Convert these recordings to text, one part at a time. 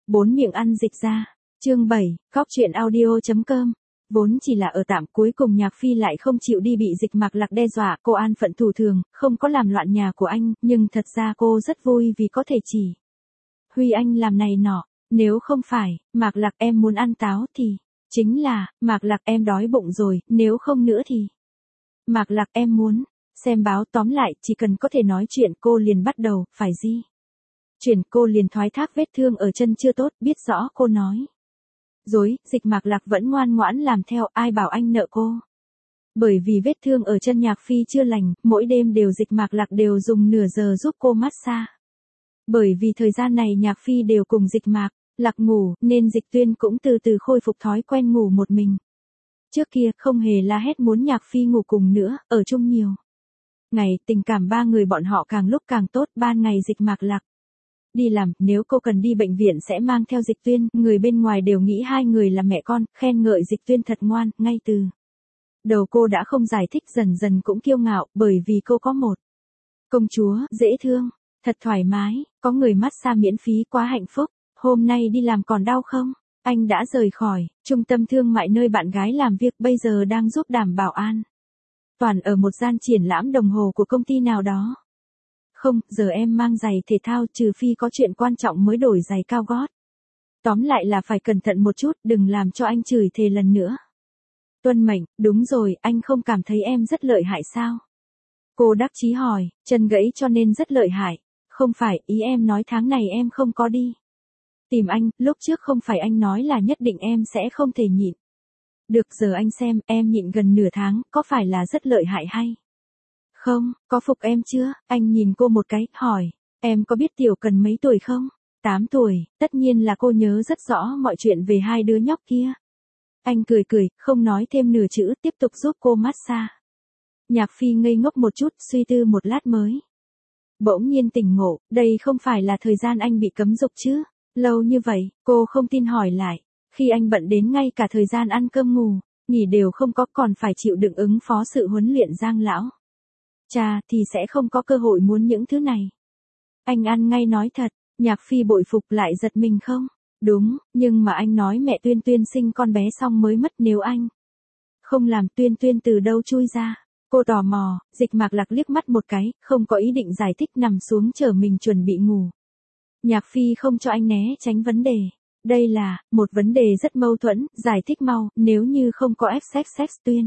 Bốn miệng ăn dịch ra. Chương 7, Góc truyện audio.com. Vốn chỉ là ở tạm, cuối cùng Nhạc Phi lại không chịu đi bị Dịch Mạc Lạc đe dọa, cô an phận thủ thường, không có làm loạn nhà của anh, nhưng thật ra cô rất vui vì có thể chỉ huy anh làm này nọ. Nếu không phải, Mạc Lạc em muốn ăn táo thì, chính là, Mạc Lạc em đói bụng rồi, nếu không nữa thì, Mạc Lạc em muốn xem báo. Tóm lại, chỉ cần có thể nói chuyện cô liền bắt đầu, phải gì? Chuyển cô liền thoái thác vết thương ở chân chưa tốt, biết rõ cô nói dối, Dịch Mạc Lạc vẫn ngoan ngoãn làm theo, ai bảo anh nợ cô. Bởi vì vết thương ở chân Nhạc Phi chưa lành, mỗi đêm Dịch Mạc Lạc đều dùng nửa giờ giúp cô massage. Bởi vì thời gian này Nhạc Phi đều cùng Dịch Mạc Lạc ngủ, nên Dịch Tuyên cũng từ từ khôi phục thói quen ngủ một mình. Trước kia, không hề la hét muốn Nhạc Phi ngủ cùng nữa, ở chung nhiều ngày, tình cảm ba người bọn họ càng lúc càng tốt. Ban ngày Dịch Mạc Lạc đi làm, nếu cô cần đi bệnh viện sẽ mang theo Dịch Tuyên, người bên ngoài đều nghĩ hai người là mẹ con, khen ngợi Dịch Tuyên thật ngoan. Ngay từ đầu cô đã không giải thích, dần dần cũng kiêu ngạo, bởi vì cô có một công chúa, dễ thương, thật thoải mái, có người massage miễn phí quá hạnh phúc. Hôm nay đi làm còn đau không? Anh đã rời khỏi trung tâm thương mại nơi bạn gái làm việc, bây giờ đang giúp đảm bảo an toàn ở một gian triển lãm đồng hồ của công ty nào đó. Không, giờ em mang giày thể thao, trừ phi có chuyện quan trọng mới đổi giày cao gót. Tóm lại là phải cẩn thận một chút, đừng làm cho anh chửi thề lần nữa. Tuân mệnh, đúng rồi, anh không cảm thấy em rất lợi hại sao? Cô đắc chí hỏi, chân gãy cho nên rất lợi hại. Không phải, ý em nói tháng này em không có đi tìm anh, lúc trước không phải anh nói là nhất định em sẽ không thể nhịn được, giờ anh xem, em nhịn gần nửa tháng, có phải là rất lợi hại hay không? Có phục em chưa? Anh nhìn cô một cái, hỏi, em có biết Tiểu Cần mấy tuổi không? 8 tuổi, tất nhiên là cô nhớ rất rõ mọi chuyện về hai đứa nhóc kia. Anh cười cười, không nói thêm nửa chữ, tiếp tục giúp cô massage. Nhạc Phi ngây ngốc một chút, suy tư một lát mới bỗng nhiên tỉnh ngộ, đây không phải là thời gian anh bị cấm dục chứ? Lâu như vậy, cô không tin hỏi lại, khi anh bận đến ngay cả thời gian ăn cơm ngủ nghỉ đều không có, còn phải chịu đựng ứng phó sự huấn luyện Giang lão cha, thì sẽ không có cơ hội muốn những thứ này. Anh ăn ngay nói thật. Nhạc Phi bội phục, lại giật mình không? Đúng, nhưng mà anh nói mẹ Tuyên Tuyên sinh con bé xong mới mất, nếu anh không làm Tuyên Tuyên từ đâu chui ra? Cô tò mò. Dịch Mạc Lạc liếc mắt một cái, không có ý định giải thích, nằm xuống chờ mình chuẩn bị ngủ. Nhạc Phi không cho anh né tránh vấn đề. Đây là một vấn đề rất mâu thuẫn, giải thích mau, nếu như không có sex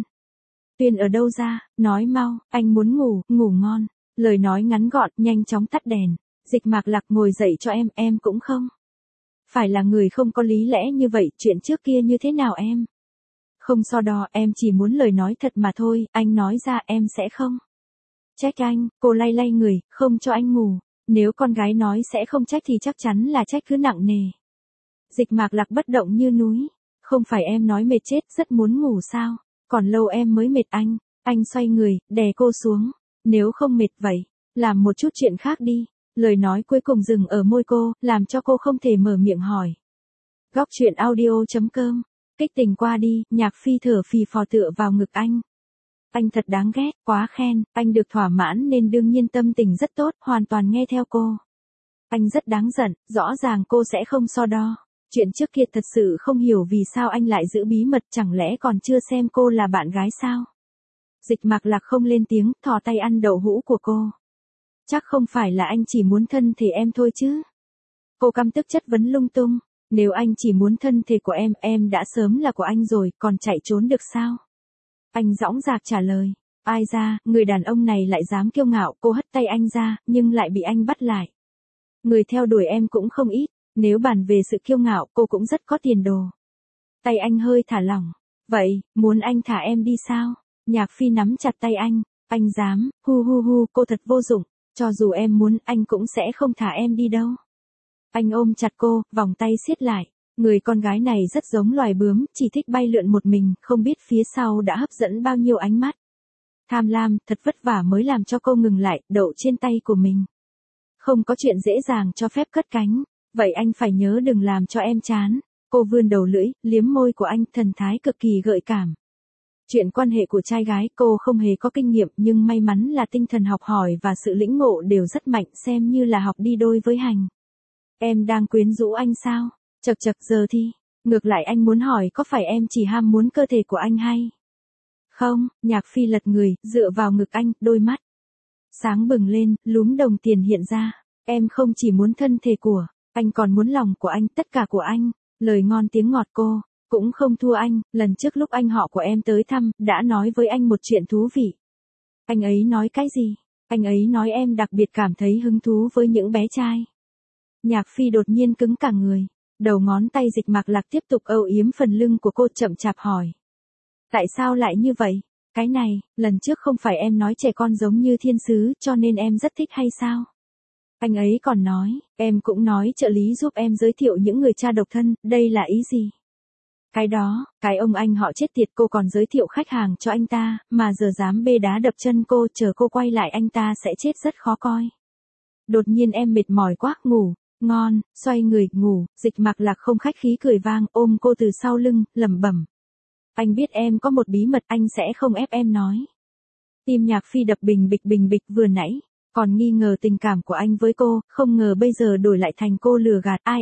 Tuyên ở đâu ra, nói mau, anh muốn ngủ, ngủ ngon. Lời nói ngắn gọn, nhanh chóng tắt đèn. Dịch Mạc Lạc ngồi dậy cho em cũng không phải là người không có lý lẽ như vậy, chuyện trước kia như thế nào em không so đo, em chỉ muốn lời nói thật mà thôi, anh nói ra em sẽ không trách anh. Cô lay lay người, không cho anh ngủ. Nếu con gái nói sẽ không trách thì chắc chắn là trách cứ nặng nề. Dịch Mạc Lạc bất động như núi. Không phải em nói mệt chết, rất muốn ngủ sao? Còn lâu em mới mệt anh. Anh xoay người, đè cô xuống. Nếu không mệt vậy, làm một chút chuyện khác đi. Lời nói cuối cùng dừng ở môi cô, làm cho cô không thể mở miệng hỏi. Góc truyện audio.com. Kích tình qua đi, Nhạc Phi thở phì phò tựa vào ngực anh. Anh thật đáng ghét, quá khen, anh được thỏa mãn nên đương nhiên tâm tình rất tốt, hoàn toàn nghe theo cô. Anh rất đáng giận, rõ ràng cô sẽ không so đo. Chuyện trước kia thật sự không hiểu vì sao anh lại giữ bí mật, chẳng lẽ còn chưa xem cô là bạn gái sao? Dịch Mạc Lạc không lên tiếng, thò tay ăn đậu hũ của cô. Chắc không phải là anh chỉ muốn thân thể em thôi chứ? Cô căm tức chất vấn lung tung. Nếu anh chỉ muốn thân thể của em đã sớm là của anh rồi, còn chạy trốn được sao? Anh dõng dạc trả lời. Ai ra, người đàn ông này lại dám kiêu ngạo. Cô hất tay anh ra, nhưng lại bị anh bắt lại. Người theo đuổi em cũng không ít. Nếu bàn về sự kiêu ngạo, cô cũng rất có tiền đồ. Tay anh hơi thả lỏng. Vậy, muốn anh thả em đi sao? Nhạc Phi nắm chặt tay anh. Anh dám, hu, cô thật vô dụng. Cho dù em muốn, anh cũng sẽ không thả em đi đâu. Anh ôm chặt cô, vòng tay siết lại. Người con gái này rất giống loài bướm, chỉ thích bay lượn một mình, không biết phía sau đã hấp dẫn bao nhiêu ánh mắt. Tham lam, thật vất vả mới làm cho cô ngừng lại, đậu trên tay của mình. Không có chuyện dễ dàng cho phép cất cánh. Vậy anh phải nhớ đừng làm cho em chán. Cô vươn đầu lưỡi, liếm môi của anh, thần thái cực kỳ gợi cảm. Chuyện quan hệ của trai gái cô không hề có kinh nghiệm, nhưng may mắn là tinh thần học hỏi và sự lĩnh ngộ đều rất mạnh, xem như là học đi đôi với hành. Em đang quyến rũ anh sao? Chậc chậc giờ thì, ngược lại anh muốn hỏi có phải em chỉ ham muốn cơ thể của anh hay? Không, Nhạc Phi lật người, dựa vào ngực anh, đôi mắt sáng bừng lên, lúm đồng tiền hiện ra. Em không chỉ muốn thân thể của, anh còn muốn lòng của anh, tất cả của anh. Lời ngon tiếng ngọt cô, cũng không thua anh, lần trước lúc anh họ của em tới thăm, đã nói với anh một chuyện thú vị. Anh ấy nói cái gì? Anh ấy nói em đặc biệt cảm thấy hứng thú với những bé trai. Nhạc Phi đột nhiên cứng cả người, đầu ngón tay Dịch Mạc Lạc tiếp tục âu yếm phần lưng của cô chậm chạp hỏi. Tại sao lại như vậy? Cái này, lần trước không phải em nói trẻ con giống như thiên sứ cho nên em rất thích hay sao? Anh ấy còn nói, em cũng nói trợ lý giúp em giới thiệu những người cha độc thân, đây là ý gì? Cái đó, cái ông anh họ chết tiệt cô còn giới thiệu khách hàng cho anh ta, mà giờ dám bê đá đập chân cô, chờ cô quay lại anh ta sẽ chết rất khó coi. Đột nhiên em mệt mỏi quá, ngủ, ngon, xoay người, ngủ, Dịch Mạc Lạc không khách khí cười vang, ôm cô từ sau lưng, lẩm bẩm. Anh biết em có một bí mật anh sẽ không ép em nói. Tim Nhạc Phi đập bình bịch vừa nãy, còn nghi ngờ tình cảm của anh với cô, không ngờ bây giờ đổi lại thành cô lừa gạt ai.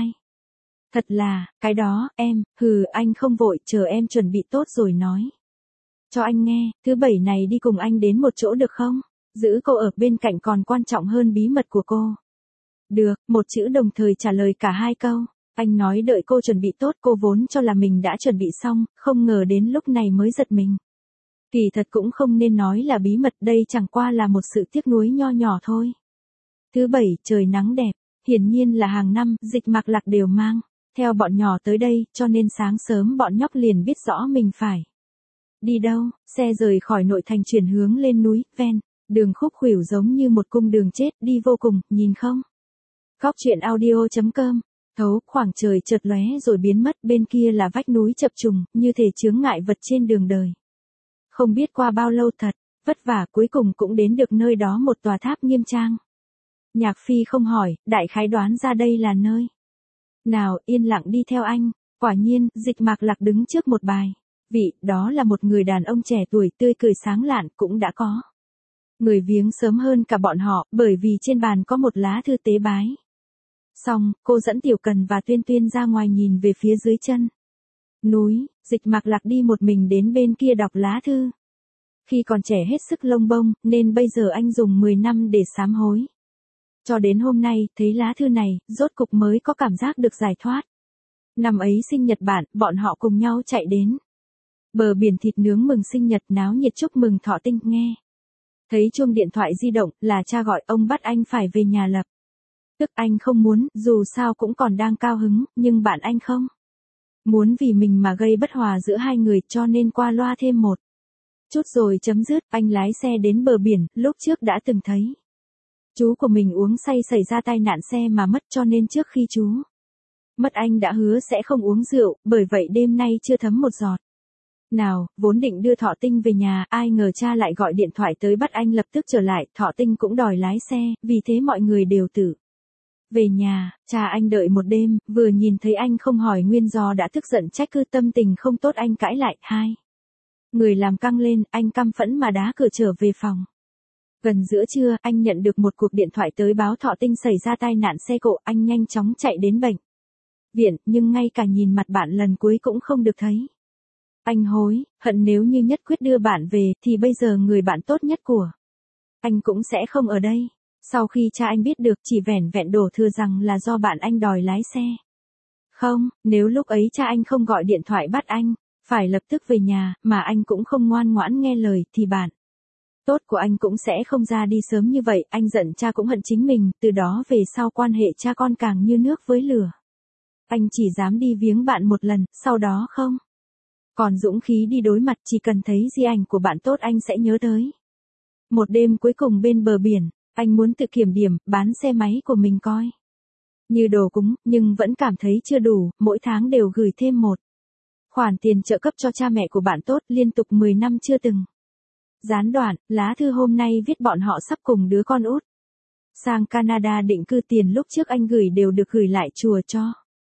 Thật là, cái đó, em, anh không vội, chờ em chuẩn bị tốt rồi nói. Cho anh nghe, thứ bảy này đi cùng anh đến một chỗ được không? Giữ cô ở bên cạnh còn quan trọng hơn bí mật của cô. Được, một chữ đồng thời trả lời cả hai câu. Anh nói đợi cô chuẩn bị tốt, cô vốn cho là mình đã chuẩn bị xong, không ngờ đến lúc này mới giật mình. Kỳ thật cũng không nên nói là bí mật, đây chẳng qua là một sự tiếc nuối nho nhỏ thôi. Thứ bảy, trời nắng đẹp, hiển nhiên là hàng năm, Dịch Mạc Lạc đều mang theo bọn nhỏ tới đây, cho nên sáng sớm bọn nhóc liền biết rõ mình phải đi đâu. Xe rời khỏi nội thành chuyển hướng lên núi, ven đường khúc khuỷu giống như một cung đường chết, đi vô cùng, nhìn không? Góc truyện audio.com. Thấu, khoảng trời chợt lóe rồi biến mất, bên kia là vách núi chập trùng, như thể chướng ngại vật trên đường đời. Không biết qua bao lâu thật, vất vả cuối cùng cũng đến được nơi đó, một tòa tháp nghiêm trang. Nhạc Phi không hỏi, đại khái đoán ra đây là nơi nào, yên lặng đi theo anh. Quả nhiên, Dịch Mạc Lạc đứng trước một bài vị, đó là một người đàn ông trẻ tuổi tươi cười sáng lạn, cũng đã có người viếng sớm hơn cả bọn họ, bởi vì trên bàn có một lá thư tế bái. Xong, cô dẫn Tiểu Cần và Tuyên Tuyên ra ngoài nhìn về phía dưới chân núi, Dịch Mạc Lạc đi một mình đến bên kia đọc lá thư. Khi còn trẻ hết sức lông bông, nên bây giờ anh dùng 10 năm để sám hối. Cho đến hôm nay, thấy lá thư này, rốt cục mới có cảm giác được giải thoát. Năm ấy sinh nhật bạn, bọn họ cùng nhau chạy đến bờ biển thịt nướng mừng sinh nhật, náo nhiệt chúc mừng thọ tinh, nghe thấy chuông điện thoại di động, là cha gọi, ông bắt anh phải về nhà lập tức. Anh không muốn, dù sao cũng còn đang cao hứng, nhưng bạn anh không muốn vì mình mà gây bất hòa giữa hai người, cho nên qua loa thêm một chút rồi chấm dứt. Anh lái xe đến bờ biển, lúc trước đã từng thấy chú của mình uống say xảy ra tai nạn xe mà mất, cho nên trước khi chú mất anh đã hứa sẽ không uống rượu, bởi vậy đêm nay chưa thấm một giọt nào. Vốn định đưa Thọ Tinh về nhà, ai ngờ cha lại gọi điện thoại tới bắt anh lập tức trở lại. Thọ Tinh cũng đòi lái xe, vì thế mọi người đều tự về nhà. Cha anh đợi một đêm, vừa nhìn thấy anh không hỏi nguyên do đã tức giận trách cứ, tâm tình không tốt. Anh cãi lại, hai người làm căng lên, anh căm phẫn mà đá cửa trở về phòng. Gần giữa trưa, anh nhận được một cuộc điện thoại tới báo Thọ Tinh xảy ra tai nạn xe cộ. Anh nhanh chóng chạy đến bệnh viện, nhưng ngay cả nhìn mặt bạn lần cuối cũng không được thấy. Anh hối hận, nếu như nhất quyết đưa bạn về, thì bây giờ người bạn tốt nhất của anh cũng sẽ không ở đây. Sau khi cha anh biết được, chỉ vẻn vẹn đổ thừa rằng là do bạn anh đòi lái xe. Không, nếu lúc ấy cha anh không gọi điện thoại bắt anh phải lập tức về nhà, mà anh cũng không ngoan ngoãn nghe lời, thì bạn tốt của anh cũng sẽ không ra đi sớm như vậy. Anh giận cha cũng hận chính mình, từ đó về sau quan hệ cha con càng như nước với lửa. Anh chỉ dám đi viếng bạn một lần, sau đó không còn dũng khí đi đối mặt, chỉ cần thấy di ảnh của bạn tốt anh sẽ nhớ tới. Một đêm cuối cùng bên bờ biển, anh muốn tự kiểm điểm, bán xe máy của mình coi như đồ cúng, nhưng vẫn cảm thấy chưa đủ, mỗi tháng đều gửi thêm một khoản tiền trợ cấp cho cha mẹ của bạn tốt, liên tục 10 năm chưa từng gián đoạn. Lá thư hôm nay viết bọn họ sắp cùng đứa con út sang Canada định cư, tiền lúc trước anh gửi đều được gửi lại chùa cho.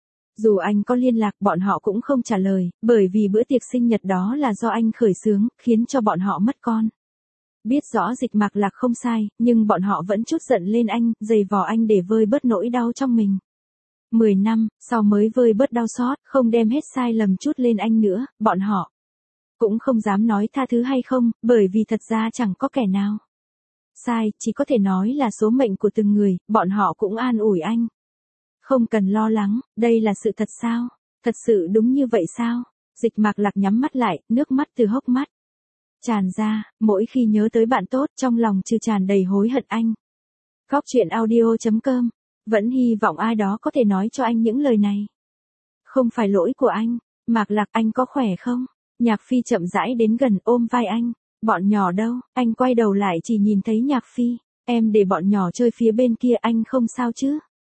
Dù anh có liên lạc, bọn họ cũng không trả lời, bởi vì bữa tiệc sinh nhật đó là do anh khởi xướng, khiến cho bọn họ mất con. Biết rõ Dịch Mạc Lạc không sai, nhưng bọn họ vẫn chút giận lên anh, giày vò anh để vơi bớt nỗi đau trong mình. 10 năm, sau mới vơi bớt đau xót, không đem hết sai lầm chút lên anh nữa, bọn họ cũng không dám nói tha thứ hay không, bởi vì thật ra chẳng có kẻ nào sai, chỉ có thể nói là số mệnh của từng người, bọn họ cũng an ủi anh. Không cần lo lắng, đây là sự thật sao? Thật sự đúng như vậy sao? Dịch Mạc Lạc nhắm mắt lại, nước mắt từ hốc mắt tràn ra, mỗi khi nhớ tới bạn tốt, trong lòng trừ tràn đầy hối hận anh. Góc chuyện audio.com, vẫn hy vọng ai đó có thể nói cho anh những lời này. Không phải lỗi của anh, Mạc Lạc anh có khỏe không? Nhạc Phi chậm rãi đến gần ôm vai anh. Bọn nhỏ đâu? Anh quay đầu lại chỉ nhìn thấy Nhạc Phi. Em để bọn nhỏ chơi phía bên kia, anh không sao chứ?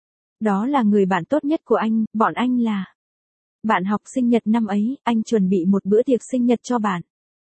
Đó là người bạn tốt nhất của anh, bọn anh là bạn học sinh nhật năm ấy, anh chuẩn bị một bữa tiệc sinh nhật cho bạn.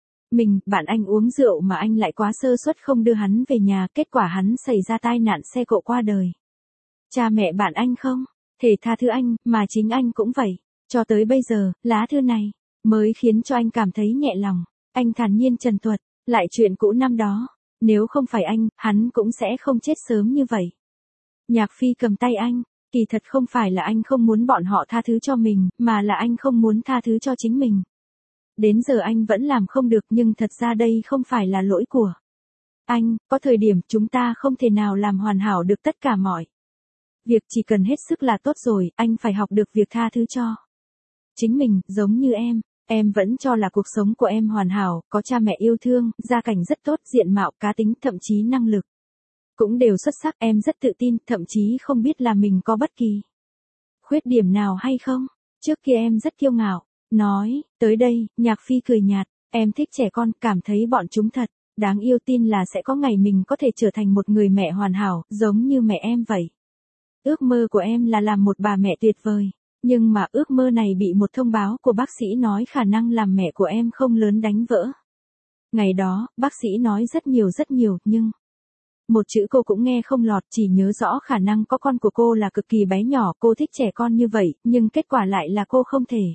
Bạn anh uống rượu mà anh lại quá sơ suất không đưa hắn về nhà, kết quả hắn xảy ra tai nạn xe cộ qua đời. Cha mẹ bạn anh không thể tha thứ anh, mà chính anh cũng vậy. Cho tới bây giờ, lá thư này mới khiến cho anh cảm thấy nhẹ lòng. Anh thản nhiên trần thuật lại chuyện cũ năm đó. Nếu không phải anh, hắn cũng sẽ không chết sớm như vậy. Nhạc Phi cầm tay anh. Kỳ thật không phải là anh không muốn bọn họ tha thứ cho mình, mà là anh không muốn tha thứ cho chính mình. Đến giờ anh vẫn làm không được, nhưng thật ra đây không phải là lỗi của anh, có thời điểm chúng ta không thể nào làm hoàn hảo được tất cả mọi việc, chỉ cần hết sức là tốt rồi, anh phải học được việc tha thứ cho chính mình, giống như em vẫn cho là cuộc sống của em hoàn hảo, có cha mẹ yêu thương, gia cảnh rất tốt, diện mạo, cá tính, thậm chí năng lực cũng đều xuất sắc, em rất tự tin, thậm chí không biết là mình có bất kỳ khuyết điểm nào hay không. Trước kia em rất kiêu ngạo. Nói, tới đây, Nhạc Phi cười nhạt, em thích trẻ con, cảm thấy bọn chúng thật đáng yêu, tin là sẽ có ngày mình có thể trở thành một người mẹ hoàn hảo, giống như mẹ em vậy. Ước mơ của em là làm một bà mẹ tuyệt vời, nhưng mà ước mơ này bị một thông báo của bác sĩ nói khả năng làm mẹ của em không lớn đánh vỡ. Ngày đó, bác sĩ nói rất nhiều, nhưng một chữ cô cũng nghe không lọt, chỉ nhớ rõ khả năng có con của cô là cực kỳ bé nhỏ, cô thích trẻ con như vậy, nhưng kết quả lại là cô không thể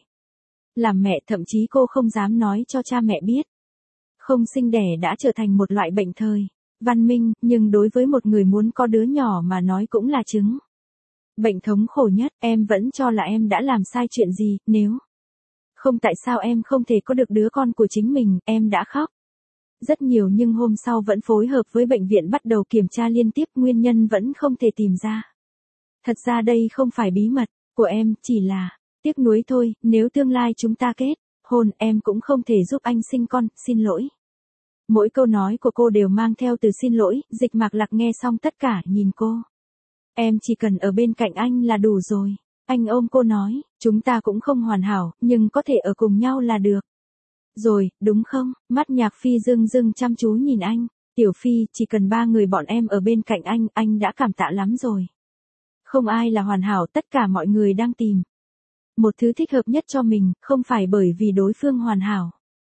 làm mẹ, thậm chí cô không dám nói cho cha mẹ biết. Không sinh đẻ đã trở thành một loại bệnh thời văn minh, nhưng đối với một người muốn có đứa nhỏ mà nói cũng là chứng bệnh thống khổ nhất. Em vẫn cho là em đã làm sai chuyện gì, nếu không tại sao em không thể có được đứa con của chính mình, em đã khóc rất nhiều nhưng hôm sau vẫn phối hợp với bệnh viện bắt đầu kiểm tra liên tiếp, nguyên nhân vẫn không thể tìm ra. Thật ra đây không phải bí mật của em, chỉ là tiếc nuối thôi, nếu tương lai chúng ta kết hôn, em cũng không thể giúp anh sinh con, xin lỗi. Mỗi câu nói của cô đều mang theo từ xin lỗi. Dịch Mạc Lạc nghe xong tất cả, nhìn cô. Em chỉ cần ở bên cạnh anh là đủ rồi. Anh ôm cô nói, chúng ta cũng không hoàn hảo, nhưng có thể ở cùng nhau là được rồi, đúng không? Mắt Nhạc Phi rưng chăm chú nhìn anh. Tiểu Phi, chỉ cần 3 người bọn em ở bên cạnh anh đã cảm tạ lắm rồi. Không ai là hoàn hảo, tất cả mọi người đang tìm một thứ thích hợp nhất cho mình, không phải bởi vì đối phương hoàn hảo,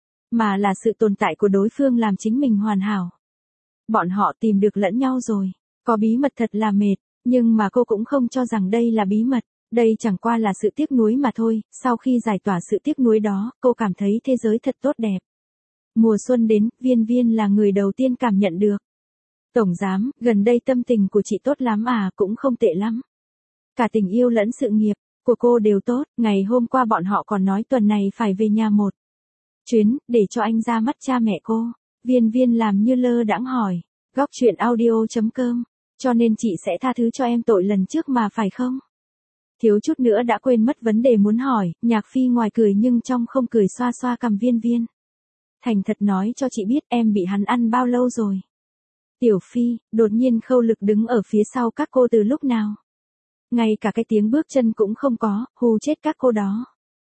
mà là sự tồn tại của đối phương làm chính mình hoàn hảo. Bọn họ tìm được lẫn nhau rồi. Có bí mật thật là mệt, nhưng mà cô cũng không cho rằng đây là bí mật. Đây chẳng qua là sự tiếc nuối mà thôi. Sau khi giải tỏa sự tiếc nuối đó, cô cảm thấy thế giới thật tốt đẹp. Mùa xuân đến, Viên Viên là người đầu tiên cảm nhận được. Tổng giám, gần đây tâm tình của chị tốt lắm à, cũng không tệ lắm. Cả tình yêu lẫn sự nghiệp của cô đều tốt. Ngày hôm qua bọn họ còn nói tuần này phải về nhà một chuyến, để cho anh ra mắt cha mẹ cô. Viên Viên làm như lơ đãng hỏi. Góc chuyện audio.com. Cho nên chị sẽ tha thứ cho em tội lần trước mà phải không? Thiếu chút nữa đã quên mất vấn đề muốn hỏi. Nhạc Phi ngoài cười nhưng trong không cười, xoa xoa cằm Viên Viên. Thành thật nói cho chị biết em bị hắn ăn bao lâu rồi. Tiểu Phi, đột nhiên Khâu Lực đứng ở phía sau các cô từ lúc nào? Ngay cả cái tiếng bước chân cũng không có, hù chết các cô đó.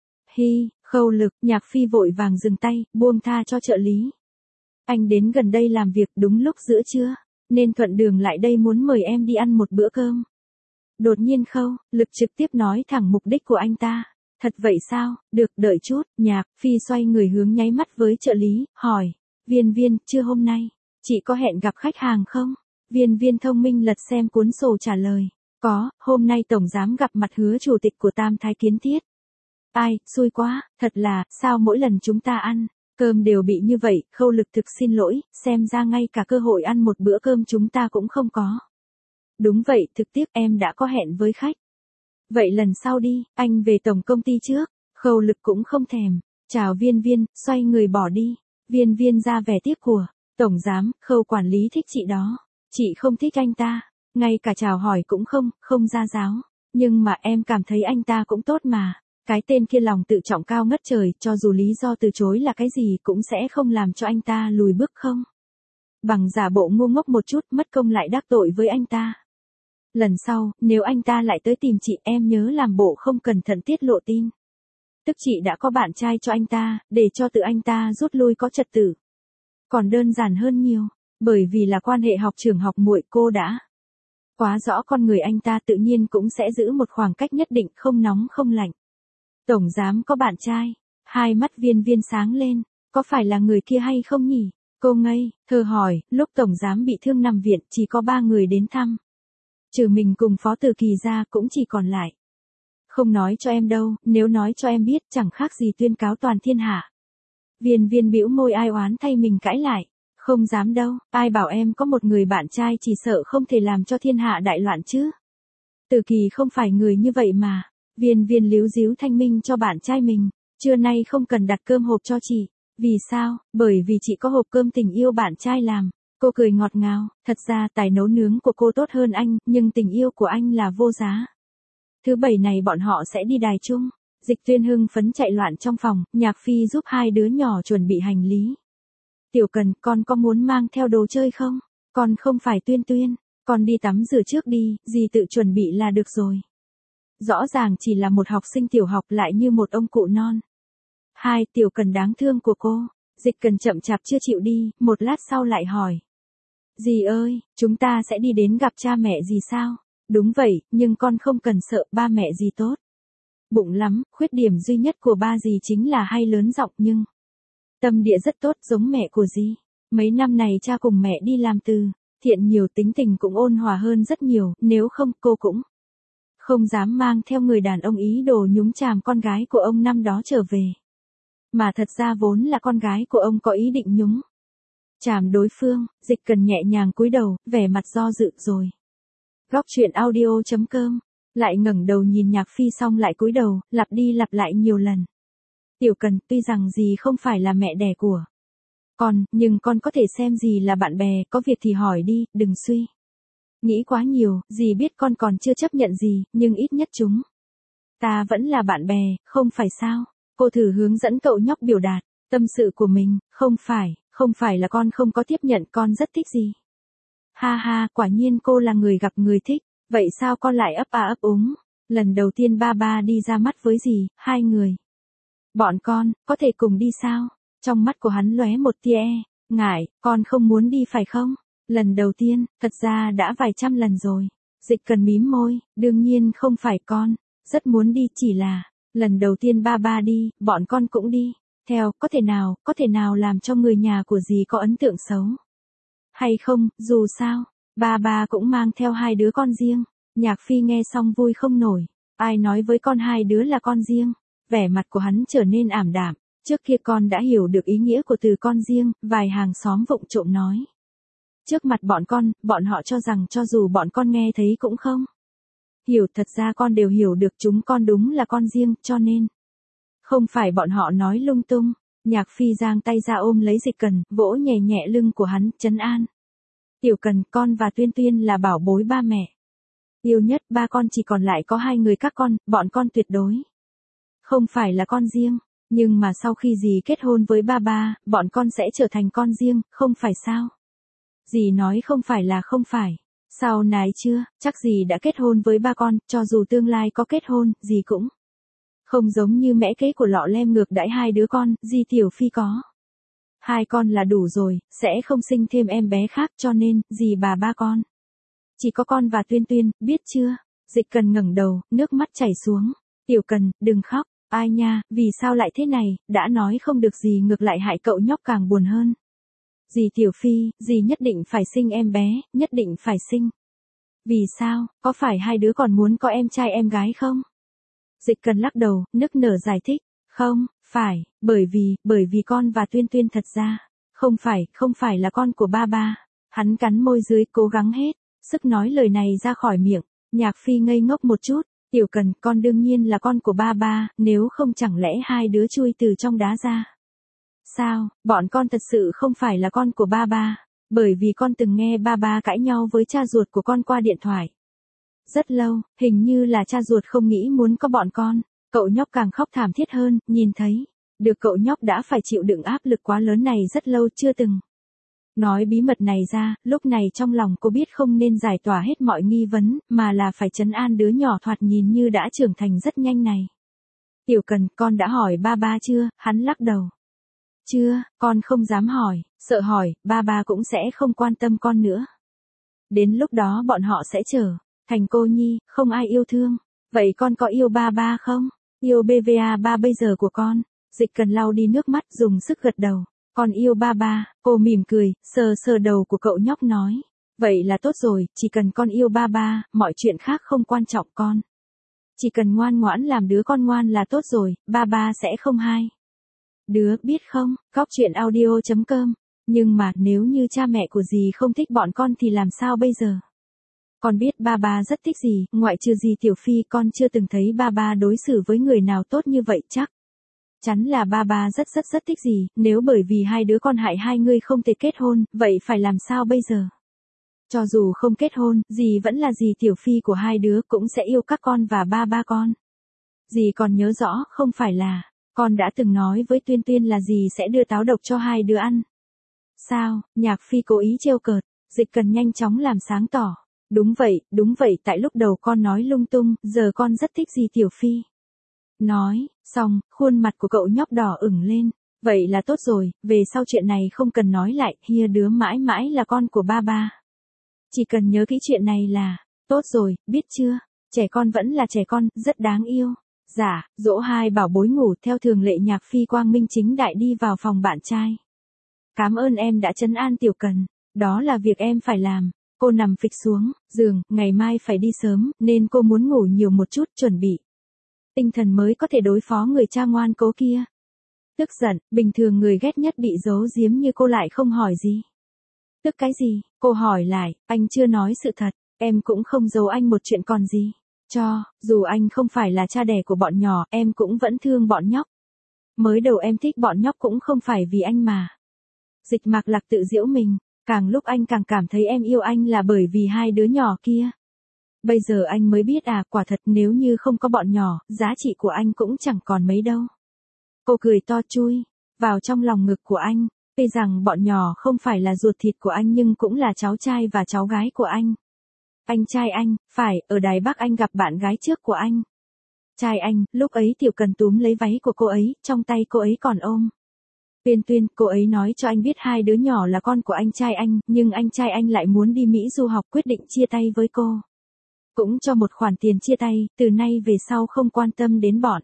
Hi, Khâu Lực, Nhạc Phi vội vàng dừng tay, buông tha cho trợ lý. Anh đến gần đây làm việc đúng lúc giữa trưa, nên thuận đường lại đây muốn mời em đi ăn một bữa cơm. Đột nhiên Khâu Lực trực tiếp nói thẳng mục đích của anh ta. Thật vậy sao? Được, đợi chút. Nhạc Phi xoay người hướng nháy mắt với trợ lý, hỏi. Viên Viên, trưa hôm nay, chị có hẹn gặp khách hàng không? Viên Viên thông minh lật xem cuốn sổ trả lời. Có, hôm nay tổng giám gặp mặt Hứa chủ tịch của Tam Thái Kiến Thiết. Ai, xui quá, thật là, sao mỗi lần chúng ta ăn cơm đều bị như vậy? Khâu Lực thực xin lỗi, xem ra ngay cả cơ hội ăn một bữa cơm chúng ta cũng không có. Đúng vậy, thực tiếp em đã có hẹn với khách Vậy lần sau đi, anh về tổng công ty trước. Khâu Lực cũng không thèm. Chào Viên Viên, xoay người bỏ đi. Viên Viên ra vẻ tiếc của. Tổng giám, Khâu quản lý thích chị đó. Chị không thích anh ta. Ngay cả chào hỏi cũng không ra giáo. Nhưng mà em cảm thấy anh ta cũng tốt mà. Cái tên kia lòng tự trọng cao ngất trời, cho dù lý do từ chối là cái gì cũng sẽ không làm cho anh ta lùi bước không. Bằng giả bộ ngu ngốc một chút, mất công lại đắc tội với anh ta. Lần sau, nếu anh ta lại tới tìm chị, em nhớ làm bộ không cẩn thận tiết lộ tin. Tức chị đã có bạn trai cho anh ta, để cho tự anh ta rút lui có trật tự. Còn đơn giản hơn nhiều, bởi vì là quan hệ học trưởng học muội, cô đã quá rõ con người anh ta, tự nhiên cũng sẽ giữ một khoảng cách nhất định, không nóng không lạnh. Tổng giám có bạn trai. Hai mắt Viên Viên sáng lên. Có phải là người kia hay không nhỉ? Cô ngây thơ hỏi. Lúc tổng giám bị thương nằm viện, chỉ có 3 người đến thăm. Trừ mình cùng Phó Từ Kỳ ra, cũng chỉ còn lại. Không nói cho em đâu, nếu nói cho em biết chẳng khác gì tuyên cáo toàn thiên hạ. Viên Viên bĩu môi ai oán thay mình cãi lại. Không dám đâu, ai bảo em có một người bạn trai, chỉ sợ không thể làm cho thiên hạ đại loạn chứ. Từ Kỳ không phải người như vậy mà. Viên Viên líu díu thanh minh cho bạn trai mình. Trưa nay không cần đặt cơm hộp cho chị. Vì sao? Bởi vì chị có hộp cơm tình yêu bạn trai làm. Cô cười ngọt ngào. Thật ra tài nấu nướng của cô tốt hơn anh, nhưng tình yêu của anh là vô giá. Thứ Bảy này bọn họ sẽ đi đài chung. Dịch Tuyên hưng phấn chạy loạn trong phòng, Nhạc Phi giúp hai đứa nhỏ chuẩn bị hành lý. Tiểu Cần, con có muốn mang theo đồ chơi không? Con không phải Tuyên Tuyên. Con đi tắm rửa trước đi, dì tự chuẩn bị là được rồi. Rõ ràng chỉ là một học sinh tiểu học lại như một ông cụ non. Hai, Tiểu Cần đáng thương của cô. Dịch Cần chậm chạp chưa chịu đi, một lát sau lại hỏi. Dì ơi, chúng ta sẽ đi đến gặp cha mẹ dì sao? Đúng vậy, nhưng con không cần sợ, ba mẹ dì tốt bụng lắm, khuyết điểm duy nhất của ba dì chính là hay lớn giọng, nhưng tâm địa rất tốt, giống mẹ của dì. Mấy năm này cha cùng mẹ đi làm từ thiện nhiều, tính tình cũng ôn hòa hơn rất nhiều, nếu không cô cũng không dám mang theo người đàn ông ý đồ nhúng chàm con gái của ông năm đó trở về. Mà thật ra vốn là con gái của ông có ý định nhúng chàm đối phương. Dịch Cần nhẹ nhàng cúi đầu, vẻ mặt do dự rồi. Góc truyện audio.com. Lại ngẩng đầu nhìn Nhạc Phi xong lại cúi đầu, lặp đi lặp lại nhiều lần. Tiểu Cần, tuy rằng dì không phải là mẹ đẻ của con, nhưng con có thể xem dì là bạn bè, có việc thì hỏi đi, đừng suy nghĩ quá nhiều. Dì biết con còn chưa chấp nhận gì, nhưng ít nhất chúng ta vẫn là bạn bè, không phải sao? Cô thử hướng dẫn cậu nhóc biểu đạt tâm sự của mình. Không phải là con không có tiếp nhận, con rất thích dì. Ha ha, quả nhiên cô là người gặp người thích. Vậy sao con lại ấp a ấp úng? Lần đầu tiên ba đi ra mắt với dì, hai người bọn con có thể cùng đi sao? Trong mắt của hắn lóe một tia ngại. Con không muốn đi phải không? Lần đầu tiên, thật ra đã vài trăm lần rồi. Dịch Cần mím môi, đương nhiên không phải, con rất muốn đi, chỉ là lần đầu tiên ba đi, bọn con cũng đi theo, có thể nào làm cho người nhà của dì có ấn tượng xấu hay không? Dù sao ba cũng mang theo hai đứa con riêng. Nhạc Phi nghe xong vui không nổi. Ai nói với con hai đứa là con riêng? Vẻ mặt của hắn trở nên ảm đạm. Trước kia con đã hiểu được ý nghĩa của từ con riêng, vài hàng xóm vụng trộm nói. Trước mặt bọn con, bọn họ cho rằng cho dù bọn con nghe thấy cũng không hiểu, thật ra con đều hiểu được, chúng con đúng là con riêng, cho nên không phải bọn họ nói lung tung. Nhạc Phi giang tay ra ôm lấy Dịch Cần, vỗ nhẹ nhẹ lưng của hắn, trấn an. Tiểu Cần, con và Tuyên Tuyên là bảo bối ba mẹ yêu nhất, ba con chỉ còn lại có hai người các con, bọn con tuyệt đối không phải là con riêng. Nhưng mà sau khi dì kết hôn với ba, bọn con sẽ trở thành con riêng, không phải sao? Dì nói không phải là không phải. Sao nái chưa, chắc dì đã kết hôn với ba con, cho dù tương lai có kết hôn, dì cũng không giống như mẽ kế của Lọ Lem ngược đãi hai đứa con, dì Tiểu Phi có hai con là đủ rồi, sẽ không sinh thêm em bé khác, cho nên, dì ba con chỉ có con và Tuyên Tuyên, biết chưa? Dịch Cần ngẩng đầu, nước mắt chảy xuống. Tiểu Cần, đừng khóc. Ai nha, vì sao lại thế này, đã nói không được gì ngược lại hại cậu nhóc càng buồn hơn. Dì Tiểu Phi, dì nhất định phải sinh em bé, nhất định phải sinh. Vì sao, có phải hai đứa còn muốn có em trai em gái không? Dịch Cần lắc đầu, nức nở giải thích. Không, phải, bởi vì con và Tuyên Tuyên thật ra không phải là con của ba. Hắn cắn môi dưới, cố gắng hết sức nói lời này ra khỏi miệng. Nhạc Phi ngây ngốc một chút, Tiểu Cần, con đương nhiên là con của ba ba, nếu không chẳng lẽ hai đứa chui từ trong đá ra. Sao, bọn con thật sự không phải là con của ba ba, bởi vì con từng nghe ba ba cãi nhau với cha ruột của con qua điện thoại. Rất lâu, hình như là cha ruột không nghĩ muốn có bọn con. Cậu nhóc càng khóc thảm thiết hơn, nhìn thấy. Được cậu nhóc đã phải chịu đựng áp lực quá lớn này rất lâu chưa từng. Nói bí mật này ra, lúc này trong lòng cô biết không nên giải tỏa hết mọi nghi vấn, mà là phải trấn an đứa nhỏ thoạt nhìn như đã trưởng thành rất nhanh này. Tiểu Cần, con đã hỏi ba ba chưa? Hắn lắc đầu. Chưa, con không dám hỏi, sợ hỏi, ba ba cũng sẽ không quan tâm con nữa. Đến lúc đó bọn họ sẽ trở thành cô nhi, không ai yêu thương. Vậy con có yêu ba ba không? Yêu BVA ba bây giờ của con. Dịch Cần lau đi nước mắt dùng sức gật đầu. Con yêu ba ba, cô mỉm cười, sờ sờ đầu của cậu nhóc nói. Vậy là tốt rồi, chỉ cần con yêu ba ba, mọi chuyện khác không quan trọng con. Chỉ cần ngoan ngoãn làm đứa con ngoan là tốt rồi, ba ba sẽ không hai đứa, biết không? Cóc truyện audio.com. Nhưng mà nếu như cha mẹ của dì không thích bọn con thì làm sao bây giờ? Con biết ba ba rất thích dì, ngoại trừ dì Tiểu Phi con chưa từng thấy ba ba đối xử với người nào tốt như vậy chắc. Chắn là ba ba rất thích dì, nếu bởi vì hai đứa con hại hai người không thể kết hôn, vậy phải làm sao bây giờ? Cho dù không kết hôn, dì vẫn là dì Tiểu Phi của hai đứa cũng sẽ yêu các con và ba ba con. Dì còn nhớ rõ, không phải là, con đã từng nói với Tuyên Tuyên là dì sẽ đưa táo độc cho hai đứa ăn. Sao, Nhạc Phi cố ý trêu cợt, Dịch Cần nhanh chóng làm sáng tỏ. Đúng vậy, tại lúc đầu con nói lung tung, giờ con rất thích dì Tiểu Phi. Nói, xong, khuôn mặt của cậu nhóc đỏ ửng lên. Vậy là tốt rồi, về sau chuyện này không cần nói lại, hia đứa mãi mãi là con của ba ba. Chỉ cần nhớ kỹ chuyện này là, tốt rồi, biết chưa? Trẻ con vẫn là trẻ con, rất đáng yêu. Dạ, dỗ hai bảo bối ngủ theo thường lệ Nhạc Phi quang minh chính đại đi vào phòng bạn trai. Cảm ơn em đã trấn an Tiểu Cần, đó là việc em phải làm. Cô nằm phịch xuống giường, ngày mai phải đi sớm, nên cô muốn ngủ nhiều một chút, chuẩn bị tinh thần mới có thể đối phó người cha ngoan cố kia. Tức giận, bình thường người ghét nhất bị giấu giếm như cô lại không hỏi gì. Tức cái gì? Cô hỏi lại, anh chưa nói sự thật, em cũng không giấu anh một chuyện còn gì. Dù anh không phải là cha đẻ của bọn nhỏ, em cũng vẫn thương bọn nhóc. Mới đầu em thích bọn nhóc cũng không phải vì anh mà. Dịch Mạc Lạc tự giễu mình, càng lúc anh càng cảm thấy em yêu anh là bởi vì hai đứa nhỏ kia. Bây giờ anh mới biết quả thật nếu như không có bọn nhỏ, giá trị của anh cũng chẳng còn mấy đâu. Cô cười to chui vào trong lòng ngực của anh, tuy rằng bọn nhỏ không phải là ruột thịt của anh nhưng cũng là cháu trai và cháu gái của anh. Anh trai anh, phải, ở Đài Bắc anh gặp bạn gái trước của anh. Trai anh, lúc ấy Tiểu Cần túm lấy váy của cô ấy, trong tay cô ấy còn ôm. Tuyên, cô ấy nói cho anh biết hai đứa nhỏ là con của anh trai anh, nhưng anh trai anh lại muốn đi Mỹ du học, quyết định chia tay với cô. Cũng cho một khoản tiền chia tay, từ nay về sau không quan tâm đến bọn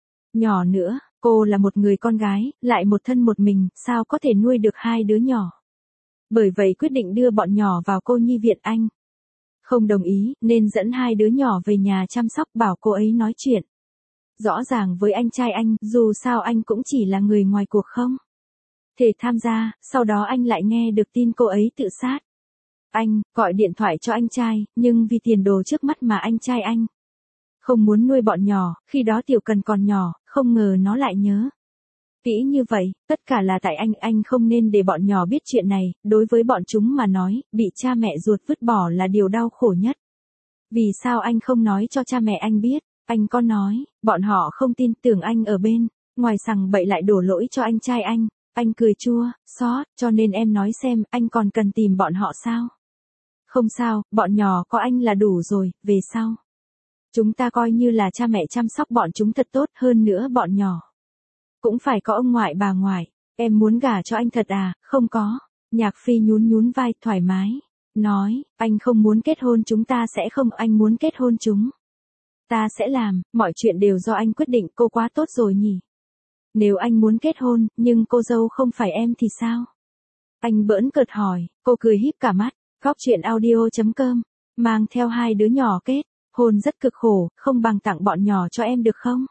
nhỏ nữa, cô là một người con gái, lại một thân một mình, sao có thể nuôi được hai đứa nhỏ. Bởi vậy quyết định đưa bọn nhỏ vào cô nhi viện. Anh không đồng ý, nên dẫn hai đứa nhỏ về nhà chăm sóc, bảo cô ấy nói chuyện rõ ràng với anh trai anh, dù sao anh cũng chỉ là người ngoài cuộc không thể tham gia. Sau đó anh lại nghe được tin cô ấy tự sát. Anh gọi điện thoại cho anh trai, nhưng vì tiền đồ trước mắt mà anh trai anh không muốn nuôi bọn nhỏ, khi đó Tiểu Cần còn nhỏ, không ngờ nó lại nhớ kỹ như vậy, tất cả là tại anh không nên để bọn nhỏ biết chuyện này, đối với bọn chúng mà nói, bị cha mẹ ruột vứt bỏ là điều đau khổ nhất. Vì sao anh không nói cho cha mẹ anh biết? Anh có nói, bọn họ không tin, tưởng anh ở bên ngoài sằng bậy lại đổ lỗi cho anh trai anh. Anh cười chua xót, cho nên em nói xem, anh còn cần tìm bọn họ sao? Không sao, bọn nhỏ có anh là đủ rồi, về sau chúng ta coi như là cha mẹ chăm sóc bọn chúng thật tốt, hơn nữa bọn nhỏ cũng phải có ông ngoại bà ngoại. Em muốn gả cho anh thật à? Không có. Nhạc Phi nhún vai thoải mái, nói, anh không muốn kết hôn chúng ta sẽ không, anh muốn kết hôn chúng ta sẽ làm, mọi chuyện đều do anh quyết định. Cô quá tốt rồi nhỉ. Nếu anh muốn kết hôn, nhưng cô dâu không phải em thì sao? Anh bỡn cợt hỏi, cô cười híp cả mắt. Cóc truyện audio.com, mang theo hai đứa nhỏ kết hôn rất cực khổ, không bằng tặng bọn nhỏ cho em được không?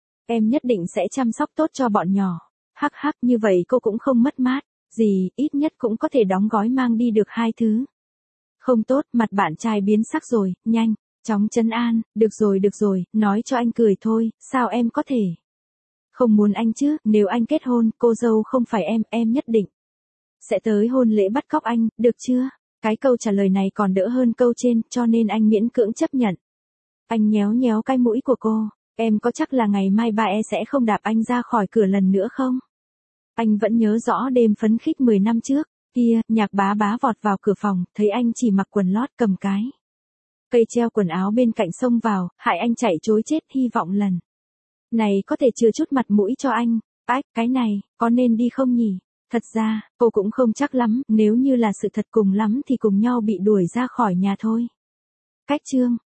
Em nhất định sẽ chăm sóc tốt cho bọn nhỏ. Hắc hắc, như vậy cô cũng không mất mát gì, ít nhất cũng có thể đóng gói mang đi được hai thứ. Không tốt, mặt bạn trai biến sắc rồi, nhanh Chóng trấn an, được rồi, nói cho anh cười thôi, sao em có thể không muốn anh chứ, nếu anh kết hôn, cô dâu không phải em nhất định sẽ tới hôn lễ bắt cóc anh, được chưa? Cái câu trả lời này còn đỡ hơn câu trên, cho nên anh miễn cưỡng chấp nhận. Anh nhéo nhéo cái mũi của cô, em có chắc là ngày mai ba sẽ không đạp anh ra khỏi cửa lần nữa không? Anh vẫn nhớ rõ đêm phấn khích 10 năm trước, kia, Nhạc Bá Bá vọt vào cửa phòng, thấy anh chỉ mặc quần lót cầm cái cây treo quần áo bên cạnh xông vào, hại anh chạy trối chết, hy vọng lần này có thể chừa chút mặt mũi cho anh. Ách, cái này, có nên đi không nhỉ? Thật ra, cô cũng không chắc lắm, nếu như là sự thật cùng lắm thì cùng nhau bị đuổi ra khỏi nhà thôi. Cách chương